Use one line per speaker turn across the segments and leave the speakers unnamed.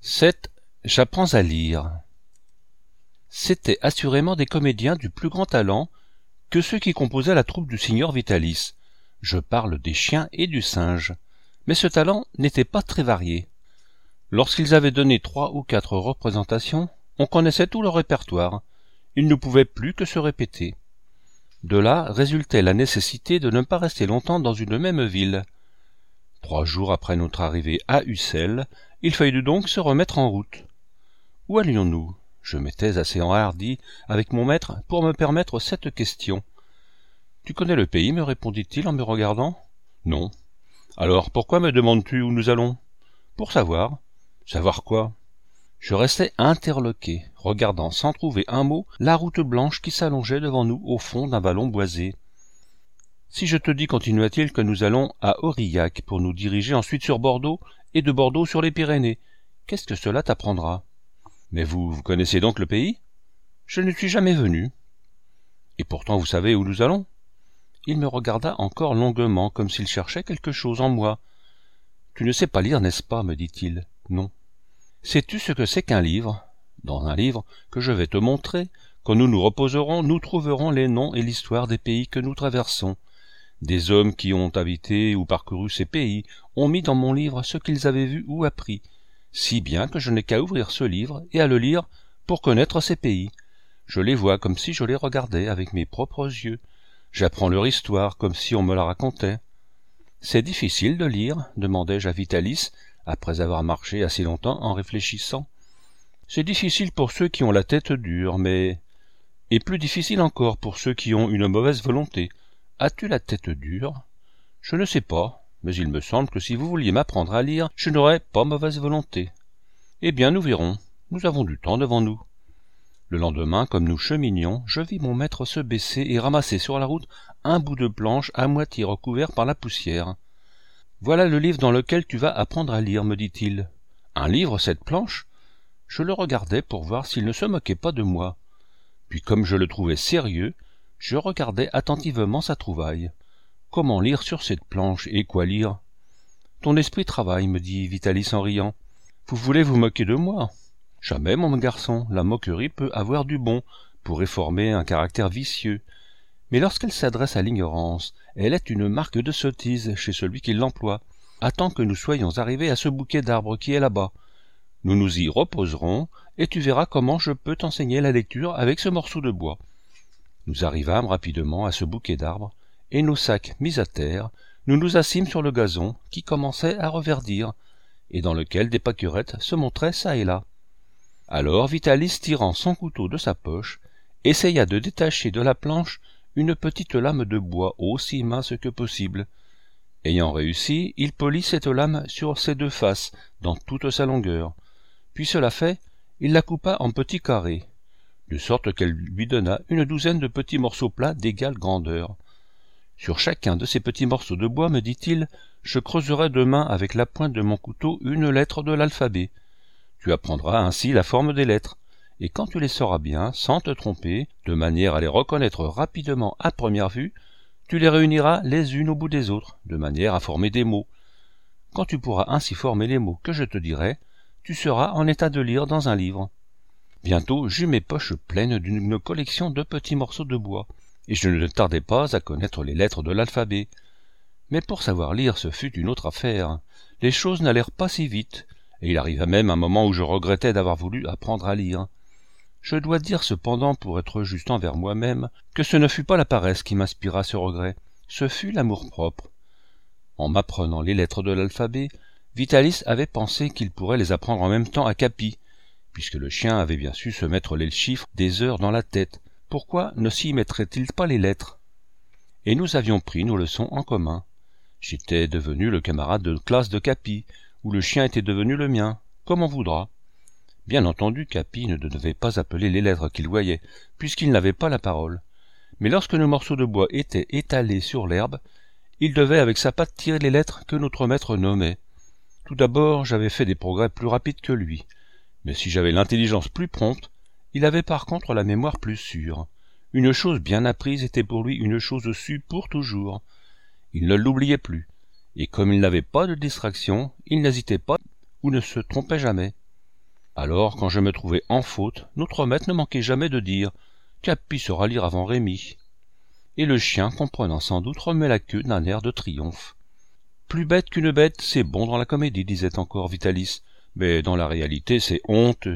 7. J'apprends à lire. C'étaient assurément des comédiens du plus grand talent que ceux qui composaient la troupe du signor Vitalis. Je parle des chiens et du singe. Mais ce talent n'était pas très varié. Lorsqu'ils avaient donné 3 ou 4 représentations, on connaissait tout leur répertoire. Ils ne pouvaient plus que se répéter. De là résultait la nécessité de ne pas rester longtemps dans une même ville. 3 jours après notre arrivée à Ussel, il fallut donc se remettre en route. Où allions-nous ? Je m'étais assez enhardi avec mon maître pour me permettre cette question. « Tu connais le pays ?» me répondit-il en me regardant. « Non. »« Alors, pourquoi me demandes-tu où nous allons ?»« Pour savoir. »« Savoir quoi ?» Je restais interloqué, regardant sans trouver un mot la route blanche qui s'allongeait devant nous au fond d'un vallon boisé. « Si je te dis, continua-t-il, que nous allons à Aurillac pour nous diriger ensuite sur Bordeaux, et de Bordeaux sur les Pyrénées, qu'est-ce que cela t'apprendra ? Mais vous connaissez donc le pays ? Je ne suis jamais venu. Et pourtant vous savez où nous allons ? Il me regarda encore longuement, comme s'il cherchait quelque chose en moi. Tu ne sais pas lire, n'est-ce pas ? Me dit-il. Non. Sais-tu ce que c'est qu'un livre ? Dans un livre que je vais te montrer, quand nous nous reposerons, nous trouverons les noms et l'histoire des pays que nous traversons. Des hommes qui ont habité ou parcouru ces pays ont mis dans mon livre ce qu'ils avaient vu ou appris, si bien que je n'ai qu'à ouvrir ce livre et à le lire pour connaître ces pays. Je les vois comme si je les regardais avec mes propres yeux. J'apprends leur histoire comme si on me la racontait. « C'est difficile de lire ?» demandai-je à Vitalis, après avoir marché assez longtemps en réfléchissant. « C'est difficile pour ceux qui ont la tête dure, mais... et plus difficile encore pour ceux qui ont une mauvaise volonté. As-tu la tête dure ? Je ne sais pas, mais il me semble que si vous vouliez m'apprendre à lire, je n'aurais pas mauvaise volonté. Eh bien, nous verrons. Nous avons du temps devant nous. » Le lendemain, comme nous cheminions, je vis mon maître se baisser et ramasser sur la route un bout de planche à moitié recouvert par la poussière. « Voilà le livre dans lequel tu vas apprendre à lire, me dit-il. »« Un livre, cette planche ?» Je le regardais pour voir s'il ne se moquait pas de moi. Puis, comme je le trouvais sérieux, je regardais attentivement sa trouvaille. Comment lire sur cette planche et quoi lire ? Ton esprit travaille, me dit Vitalis en riant. Vous voulez vous moquer de moi ? Jamais, mon garçon, la moquerie peut avoir du bon, pour réformer un caractère vicieux. Mais lorsqu'elle s'adresse à l'ignorance, elle est une marque de sottise chez celui qui l'emploie. Attends que nous soyons arrivés à ce bouquet d'arbres qui est là-bas. Nous nous y reposerons, et tu verras comment je peux t'enseigner la lecture avec ce morceau de bois. Nous arrivâmes rapidement à ce bouquet d'arbres, et nos sacs mis à terre, nous nous assîmes sur le gazon qui commençait à reverdir, et dans lequel des pâquerettes se montraient çà et là. Alors Vitalis, tirant son couteau de sa poche, essaya de détacher de la planche une petite lame de bois aussi mince que possible. Ayant réussi, il polit cette lame sur ses 2 faces, dans toute sa longueur. Puis cela fait, il la coupa en petits carrés, de sorte qu'elle lui donna une douzaine de petits morceaux plats d'égale grandeur. Sur chacun de ces petits morceaux de bois, me dit-il, je creuserai demain avec la pointe de mon couteau une lettre de l'alphabet. Tu apprendras ainsi la forme des lettres, et quand tu les sauras bien, sans te tromper, de manière à les reconnaître rapidement à première vue, tu les réuniras les unes au bout des autres, de manière à former des mots. Quand tu pourras ainsi former les mots que je te dirai, tu seras en état de lire dans un livre. Bientôt j'eus mes poches pleines d'une collection de petits morceaux de bois, et je ne tardai pas à connaître les lettres de l'alphabet. Mais pour savoir lire, ce fut une autre affaire. Les choses n'allèrent pas si vite, et il arriva même un moment où je regrettais d'avoir voulu apprendre à lire. Je dois dire cependant, pour être juste envers moi-même, que ce ne fut pas la paresse qui m'inspira ce regret, ce fut l'amour-propre. En m'apprenant les lettres de l'alphabet, Vitalis avait pensé qu'il pourrait les apprendre en même temps à Capi, puisque le chien avait bien su se mettre les chiffres des heures dans la tête. Pourquoi ne s'y mettrait-il pas les lettres ? Et nous avions pris nos leçons en commun. J'étais devenu le camarade de classe de Capi, ou le chien était devenu le mien, comme on voudra. Bien entendu, Capi ne devait pas appeler les lettres qu'il voyait, puisqu'il n'avait pas la parole. Mais lorsque nos morceaux de bois étaient étalés sur l'herbe, il devait avec sa patte tirer les lettres que notre maître nommait. Tout d'abord, j'avais fait des progrès plus rapides que lui, mais si j'avais l'intelligence plus prompte, il avait par contre la mémoire plus sûre. Une chose bien apprise était pour lui une chose sue pour toujours. Il ne l'oubliait plus, et comme il n'avait pas de distraction, il n'hésitait pas ou ne se trompait jamais. Alors, quand je me trouvais en faute, notre maître ne manquait jamais de dire « Capi saura lire avant Rémi ». Et le chien, comprenant sans doute, remet la queue d'un air de triomphe. Plus bête qu'une bête, c'est bon dans la comédie, disait encore Vitalis, mais dans la réalité, c'est honteux.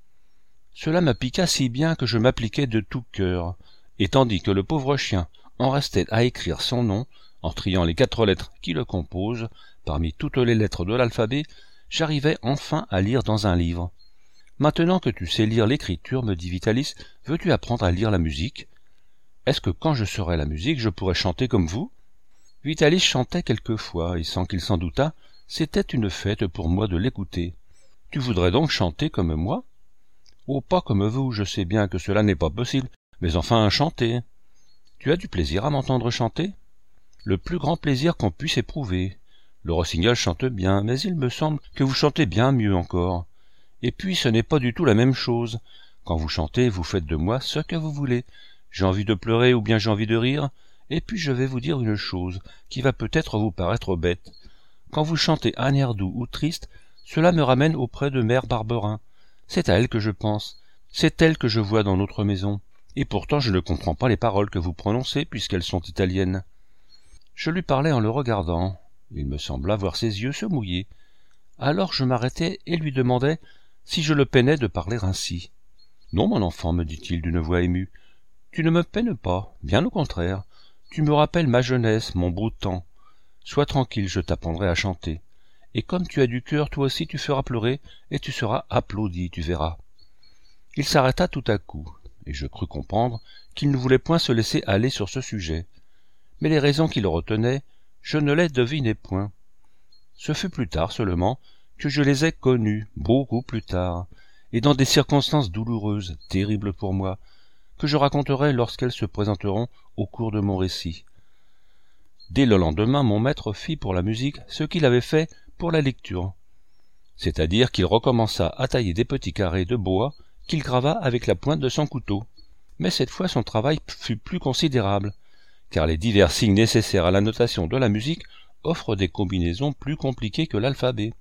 Cela me piqua si bien que je m'appliquai de tout cœur, et tandis que le pauvre chien en restait à écrire son nom, en triant les 4 lettres qui le composent, parmi toutes les lettres de l'alphabet, j'arrivai enfin à lire dans un livre. Maintenant que tu sais lire l'écriture, me dit Vitalis, veux-tu apprendre à lire la musique? Est-ce que quand je saurai la musique, je pourrai chanter comme vous? Vitalis chantait quelquefois, et sans qu'il s'en doutât, c'était une fête pour moi de l'écouter. Tu voudrais donc chanter comme moi? Oh, pas comme vous, je sais bien que cela n'est pas possible, mais enfin chanter. Tu as du plaisir à m'entendre chanter? Le plus grand plaisir qu'on puisse éprouver. Le rossignol chante bien, mais il me semble que vous chantez bien mieux encore. Et puis ce n'est pas du tout la même chose. Quand vous chantez, vous faites de moi ce que vous voulez. J'ai envie de pleurer ou bien j'ai envie de rire. Et puis je vais vous dire une chose, qui va peut-être vous paraître bête. Quand vous chantez un air doux ou triste, cela me ramène auprès de mère Barberin. C'est à elle que je pense. C'est elle que je vois dans notre maison. Et pourtant je ne comprends pas les paroles que vous prononcez puisqu'elles sont italiennes. Je lui parlais en le regardant. Il me sembla voir ses yeux se mouiller. Alors je m'arrêtai et lui demandai si je le peinais de parler ainsi. « Non, mon enfant, me dit-il d'une voix émue, tu ne me peines pas, bien au contraire. Tu me rappelles ma jeunesse, mon beau temps. Sois tranquille, je t'apprendrai à chanter. Et comme tu as du cœur, toi aussi tu feras pleurer, et tu seras applaudi, tu verras. » Il s'arrêta tout à coup, et je crus comprendre qu'il ne voulait point se laisser aller sur ce sujet. Mais les raisons qui le retenaient, je ne les devinais point. Ce fut plus tard seulement que je les ai connues, beaucoup plus tard, et dans des circonstances douloureuses, terribles pour moi, que je raconterai lorsqu'elles se présenteront au cours de mon récit. Dès le lendemain, mon maître fit pour la musique ce qu'il avait fait pour la lecture, c'est-à-dire qu'il recommença à tailler des petits carrés de bois qu'il grava avec la pointe de son couteau. Mais cette fois son travail fut plus considérable, car les divers signes nécessaires à la notation de la musique offrent des combinaisons plus compliquées que l'alphabet.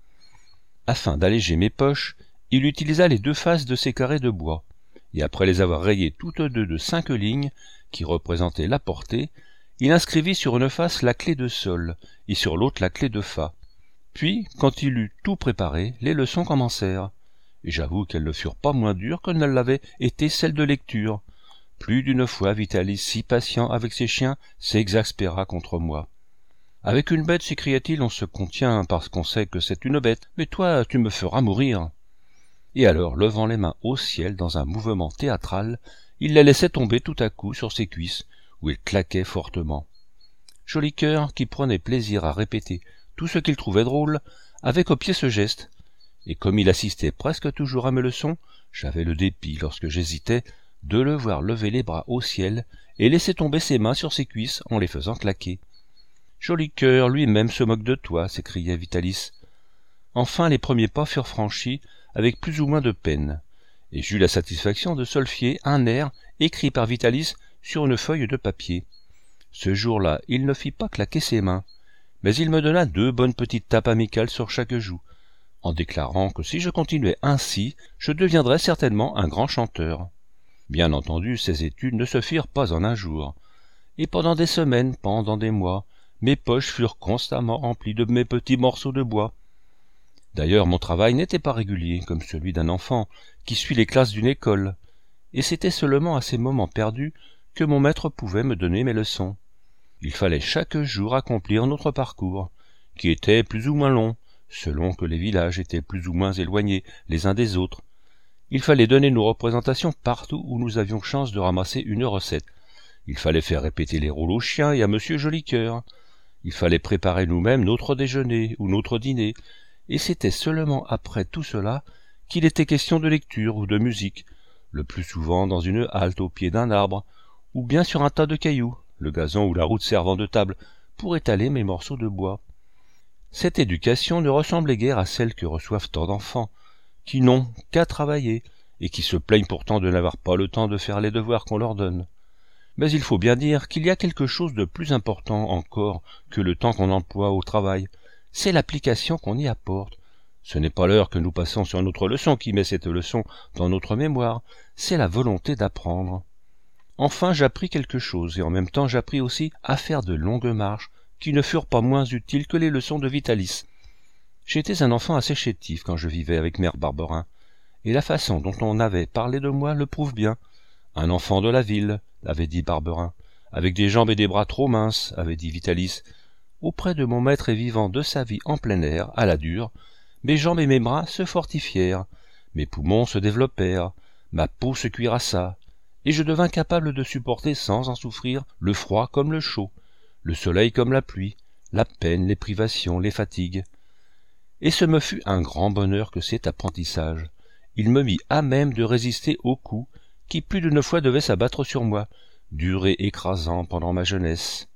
Afin d'alléger mes poches, il utilisa les 2 faces de ces carrés de bois, et après les avoir rayées toutes deux de 5 lignes, qui représentaient la portée, il inscrivit sur une face la clé de sol, et sur l'autre la clé de fa. Puis, quand il eut tout préparé, les leçons commencèrent, et j'avoue qu'elles ne furent pas moins dures que ne l'avaient été celles de lecture. Plus d'une fois, Vitalis, si patient avec ses chiens, s'exaspéra contre moi. « Avec une bête, s'écria-t-il, on se contient parce qu'on sait que c'est une bête, mais toi, tu me feras mourir. » Et alors, levant les mains au ciel dans un mouvement théâtral, il les laissait tomber tout à coup sur ses cuisses, où il claquait fortement. Joli cœur, qui prenait plaisir à répéter tout ce qu'il trouvait drôle, avait copié ce geste, et comme il assistait presque toujours à mes leçons, j'avais le dépit, lorsque j'hésitais, de le voir lever les bras au ciel et laisser tomber ses mains sur ses cuisses en les faisant claquer. « Joli cœur, lui-même se moque de toi, » s'écriait Vitalis. Enfin les premiers pas furent franchis avec plus ou moins de peine, et j'eus la satisfaction de solfier un air écrit par Vitalis sur une feuille de papier. Ce jour-là, il ne fit pas claquer ses mains, mais il me donna 2 bonnes petites tapes amicales sur chaque joue, en déclarant que si je continuais ainsi, je deviendrais certainement un grand chanteur. Bien entendu, ces études ne se firent pas en un jour, et pendant des semaines, pendant des mois, mes poches furent constamment remplies de mes petits morceaux de bois. D'ailleurs, mon travail n'était pas régulier, comme celui d'un enfant qui suit les classes d'une école, et c'était seulement à ces moments perdus que mon maître pouvait me donner mes leçons. Il fallait chaque jour accomplir notre parcours, qui était plus ou moins long, selon que les villages étaient plus ou moins éloignés les uns des autres. Il fallait donner nos représentations partout où nous avions chance de ramasser une recette. Il fallait faire répéter les rôles aux chiens et à Monsieur Jolicoeur. Il fallait préparer nous-mêmes notre déjeuner ou notre dîner, et c'était seulement après tout cela qu'il était question de lecture ou de musique, le plus souvent dans une halte au pied d'un arbre, ou bien sur un tas de cailloux, le gazon ou la route servant de table, pour étaler mes morceaux de bois. Cette éducation ne ressemblait guère à celle que reçoivent tant d'enfants, qui n'ont qu'à travailler, et qui se plaignent pourtant de n'avoir pas le temps de faire les devoirs qu'on leur donne. Mais il faut bien dire qu'il y a quelque chose de plus important encore que le temps qu'on emploie au travail, c'est l'application qu'on y apporte, Ce n'est pas l'heure que nous passons sur notre leçon qui met cette leçon dans notre mémoire, c'est la volonté d'apprendre. Enfin j'appris quelque chose, et en même temps j'appris aussi à faire de longues marches, qui ne furent pas moins utiles que les leçons de Vitalis. J'étais un enfant assez chétif quand je vivais avec mère Barberin, et la façon dont on avait parlé de moi le prouve bien. Un enfant de la ville, avait dit Barberin, avec des jambes et des bras trop minces, avait dit Vitalis. Auprès de mon maître et vivant de sa vie en plein air, à la dure, mes jambes et mes bras se fortifièrent, mes poumons se développèrent, ma peau se cuirassa, et je devins capable de supporter sans en souffrir le froid comme le chaud, le soleil comme la pluie, la peine, les privations, les fatigues. Et ce me fut un grand bonheur que cet apprentissage. Il me mit à même de résister aux coups qui plus d'une fois devaient s'abattre sur moi, durs et écrasants pendant ma jeunesse.